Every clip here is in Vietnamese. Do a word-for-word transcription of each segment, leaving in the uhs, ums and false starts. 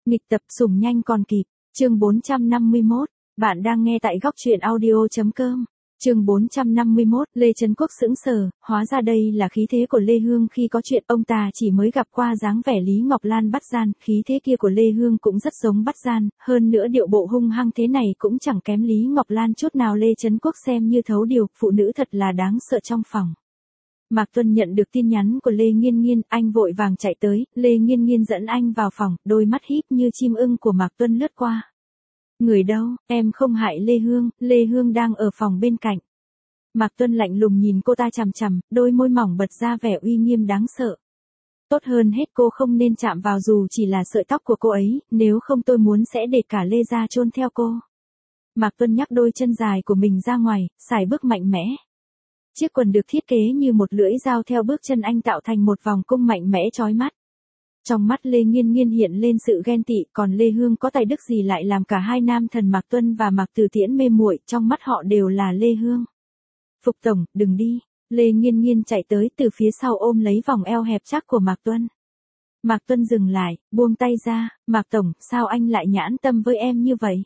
Nghịch tập sủng nhanh còn kịp, chương bốn trăm năm mươi mốt, bạn đang nghe tại góc truyện audio.com. Chương bốn trăm năm mươi mốt, Lê Trấn Quốc sững sờ, hóa ra đây là khí thế của Lê Hương khi có chuyện ông ta chỉ mới gặp qua dáng vẻ Lý Ngọc Lan bắt gian, khí thế kia của Lê Hương cũng rất giống bắt gian, hơn nữa điệu bộ hung hăng thế này cũng chẳng kém Lý Ngọc Lan chút nào. Lê Trấn Quốc xem như thấu điều, phụ nữ thật là đáng sợ trong phòng. Mạc Tuân nhận được tin nhắn của Lê Nghiên Nghiên, anh vội vàng chạy tới, Lê Nghiên Nghiên dẫn anh vào phòng, đôi mắt híp như chim ưng của Mạc Tuân lướt qua. Người đâu, em không hại Lê Hương, Lê Hương đang ở phòng bên cạnh. Mạc Tuân lạnh lùng nhìn cô ta chằm chằm, đôi môi mỏng bật ra vẻ uy nghiêm đáng sợ. Tốt hơn hết cô không nên chạm vào dù chỉ là sợi tóc của cô ấy, nếu không tôi muốn sẽ để cả Lê gia chôn theo cô. Mạc Tuân nhắc đôi chân dài của mình ra ngoài, sải bước mạnh mẽ. Chiếc quần được thiết kế như một lưỡi dao theo bước chân anh tạo thành một vòng cung mạnh mẽ chói mắt. Trong mắt Lê Nghiên Nghiên hiện lên sự ghen tị, còn Lê Hương có tài đức gì lại làm cả hai nam thần Mạc Tuân và Mạc Từ Tiễn mê muội, trong mắt họ đều là Lê Hương. Phục tổng, đừng đi. Lê Nghiên Nghiên chạy tới từ phía sau ôm lấy vòng eo hẹp chắc của Mạc Tuân. Mạc Tuân dừng lại, buông tay ra, Mạc tổng, sao anh lại nhãn tâm với em như vậy?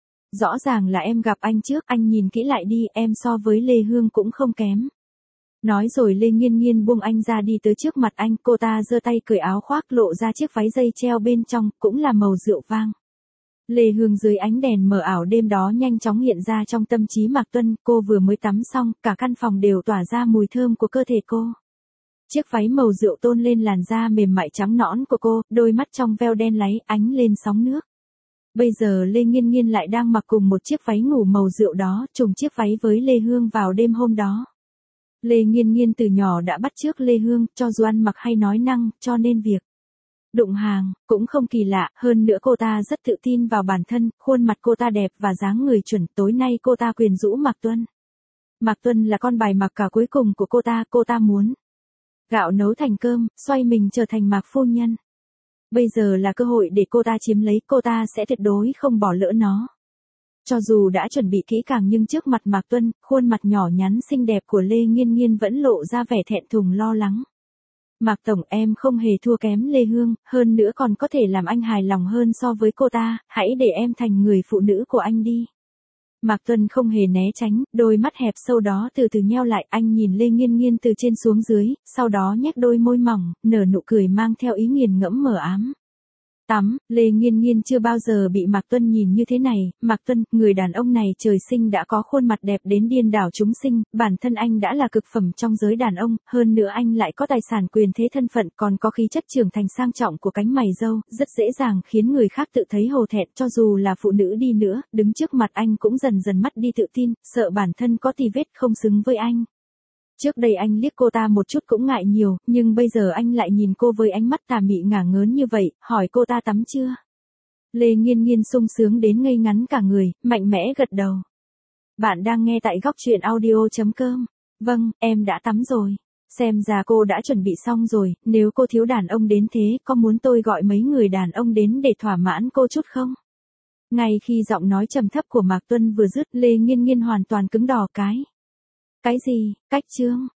Rõ ràng là em gặp anh trước, anh nhìn kỹ lại đi, em so với Lê Hương cũng không kém. Nói rồi Lê Nghiên Nghiên buông anh ra đi tới trước mặt anh, cô ta giơ tay cởi áo khoác lộ ra chiếc váy dây treo bên trong, cũng là màu rượu vang. Lê Hương dưới ánh đèn mờ ảo đêm đó nhanh chóng hiện ra trong tâm trí Mạc Tuân, cô vừa mới tắm xong, cả căn phòng đều tỏa ra mùi thơm của cơ thể cô. Chiếc váy màu rượu tôn lên làn da mềm mại trắng nõn của cô, đôi mắt trong veo đen láy ánh lên sóng nước. Bây giờ Lê Nghiên Nghiên lại đang mặc cùng một chiếc váy ngủ màu rượu đó, trùng chiếc váy với Lê Hương vào đêm hôm đó. Lê Nghiên Nghiên từ nhỏ đã bắt chước Lê Hương, cho dù ăn mặc hay nói năng, cho nên việc đụng hàng cũng không kỳ lạ, hơn nữa cô ta rất tự tin vào bản thân, khuôn mặt cô ta đẹp và dáng người chuẩn, tối nay cô ta quyến rũ Mạc Tuân. Mạc Tuân là con bài mặc cả cuối cùng của cô ta, cô ta muốn gạo nấu thành cơm, xoay mình trở thành Mạc phu nhân. Bây giờ là cơ hội để cô ta chiếm lấy, cô ta sẽ tuyệt đối không bỏ lỡ nó. Cho dù đã chuẩn bị kỹ càng nhưng trước mặt Mạc Tuân, khuôn mặt nhỏ nhắn xinh đẹp của Lê Nghiên Nghiên vẫn lộ ra vẻ thẹn thùng lo lắng. Mạc tổng, em không hề thua kém Lê Hương, hơn nữa còn có thể làm anh hài lòng hơn so với cô ta, hãy để em thành người phụ nữ của anh đi. Mạc Tuân không hề né tránh, đôi mắt hẹp sâu đó từ từ nheo lại, anh nhìn Lê Nghiên Nghiên từ trên xuống dưới, sau đó nhếch đôi môi mỏng, nở nụ cười mang theo ý nghiền ngẫm mờ ám. Tắm, Lê Nghiên Nghiên chưa bao giờ bị Mạc Tuân nhìn như thế này, Mạc Tuân, người đàn ông này trời sinh đã có khuôn mặt đẹp đến điên đảo chúng sinh, bản thân anh đã là cực phẩm trong giới đàn ông, hơn nữa anh lại có tài sản quyền thế thân phận, còn có khí chất trưởng thành sang trọng của cánh mày râu, rất dễ dàng khiến người khác tự thấy hổ thẹn, cho dù là phụ nữ đi nữa, đứng trước mặt anh cũng dần dần mất đi tự tin, sợ bản thân có tì vết không xứng với anh. Trước đây anh liếc cô ta một chút cũng ngại nhiều, nhưng bây giờ anh lại nhìn cô với ánh mắt tà mị ngả ngớn như vậy, hỏi cô ta tắm chưa? Lê Nghiên Nghiên sung sướng đến ngây ngắn cả người, mạnh mẽ gật đầu. Bạn đang nghe tại góc truyện audio.com. Vâng, em đã tắm rồi. Xem ra cô đã chuẩn bị xong rồi, nếu cô thiếu đàn ông đến thế, có muốn tôi gọi mấy người đàn ông đến để thỏa mãn cô chút không? Ngay khi giọng nói trầm thấp của Mạc Tuân vừa dứt, Lê Nghiên Nghiên hoàn toàn cứng đò cái. Cái gì, cách chương,